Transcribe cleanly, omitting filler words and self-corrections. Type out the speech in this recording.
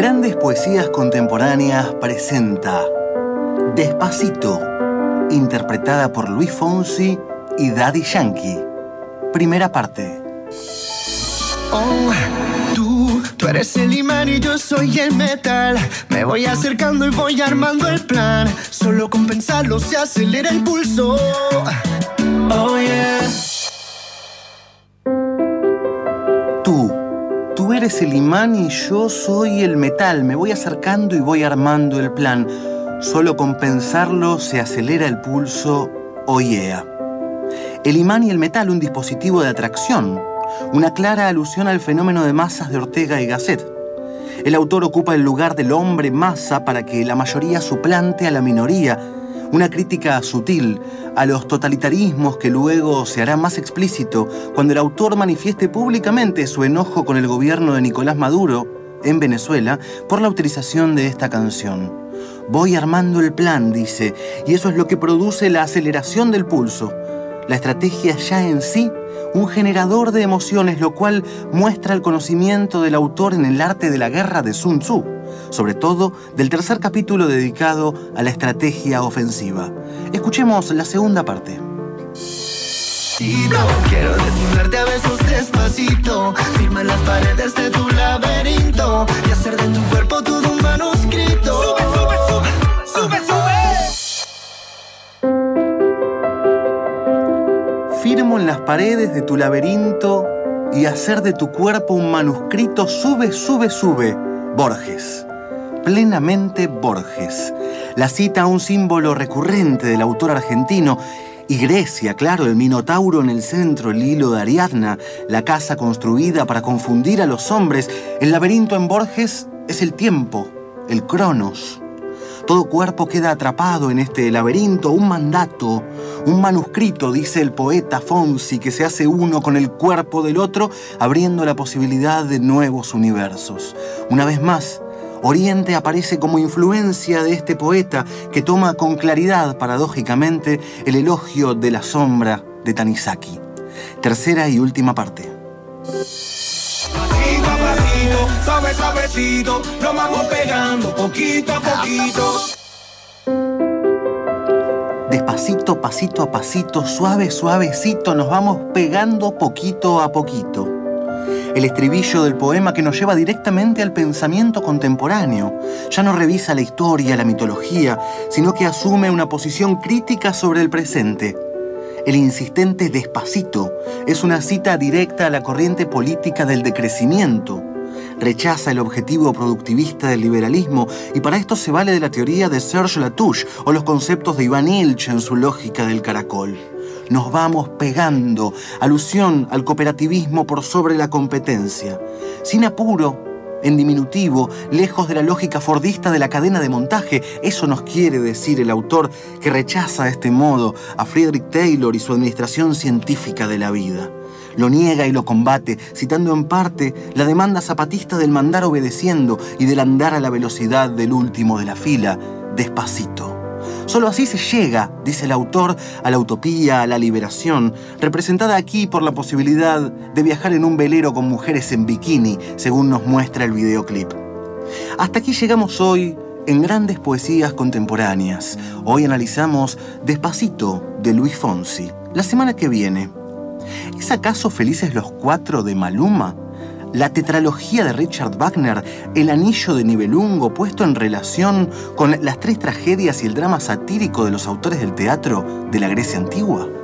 Grandes Poesías Contemporáneas presenta Despacito, interpretada por Luis Fonsi y Daddy Yankee. Primera parte. Oh, tú eres el imán y yo soy el metal. Me voy acercando y voy armando el plan. Solo con pensarlo se acelera el pulso. Oh yeah. Tú eres el imán y yo soy el metal. Me voy acercando y voy armando el plan. Solo con pensarlo se acelera el pulso. Oh yeah. El imán y el metal, un dispositivo de atracción. Una clara alusión al fenómeno de masas de Ortega y Gasset. El autor ocupa el lugar del hombre masa para que la mayoría suplante a la minoría. Una crítica sutil a los totalitarismos que luego se hará más explícito cuando el autor manifieste públicamente su enojo con el gobierno de Nicolás Maduro en Venezuela por la utilización de esta canción. Voy armando el plan, dice, y eso es lo que produce la aceleración del pulso. La estrategia ya en sí, un generador de emociones, lo cual muestra el conocimiento del autor en el arte de la guerra de Sun Tzu, sobre todo del tercer capítulo dedicado a la estrategia ofensiva. Escuchemos la segunda parte. Quiero desnudarte a besos despacito, firma en las paredes de tu laberinto y hacer de tu cuerpo todo un manuscrito. Sube, sube, sube, sube, sube. Firmo en las paredes de tu laberinto y hacer de tu cuerpo un manuscrito. Sube, sube, sube. Borges. Plenamente Borges. La cita a un símbolo recurrente del autor argentino. Y Grecia, claro, el Minotauro en el centro, el hilo de Ariadna, la casa construida para confundir a los hombres. El laberinto en Borges es el tiempo, el Cronos. Todo cuerpo queda atrapado en este laberinto, un mandato, un manuscrito, dice el poeta Fonsi, que se hace uno con el cuerpo del otro, abriendo la posibilidad de nuevos universos. Una vez más, Oriente aparece como influencia de este poeta que toma con claridad, paradójicamente, el elogio de la sombra de Tanizaki. Tercera y última parte. Suave, suavecito, lo vamos pegando poquito a poquito. Despacito, pasito a pasito, suave, suavecito, nos vamos pegando poquito a poquito. El estribillo del poema que nos lleva directamente al pensamiento contemporáneo. Ya no revisa la historia, la mitología, sino que asume una posición crítica sobre el presente. El insistente despacito es una cita directa a la corriente política del decrecimiento. Rechaza el objetivo productivista del liberalismo y para esto se vale de la teoría de Serge Latouche o los conceptos de Iván Illich en su lógica del caracol. Nos vamos pegando, alusión al cooperativismo por sobre la competencia. Sin apuro, en diminutivo, lejos de la lógica fordista de la cadena de montaje. Eso nos quiere decir el autor que rechaza de este modo a Frederick Taylor y su administración científica de la vida. Lo niega y lo combate, citando en parte la demanda zapatista del mandar obedeciendo y del andar a la velocidad del último de la fila, despacito. Solo así se llega, dice el autor, a la utopía, a la liberación, representada aquí por la posibilidad de viajar en un velero con mujeres en bikini, según nos muestra el videoclip. Hasta aquí llegamos hoy en Grandes Poesías Contemporáneas. Hoy analizamos Despacito de Luis Fonsi. La semana que viene, ¿es acaso Felices los Cuatro de Maluma? La tetralogía de Richard Wagner, El Anillo de Nibelungo, puesto en relación con las tres tragedias y el drama satírico de los autores del teatro de la Grecia antigua.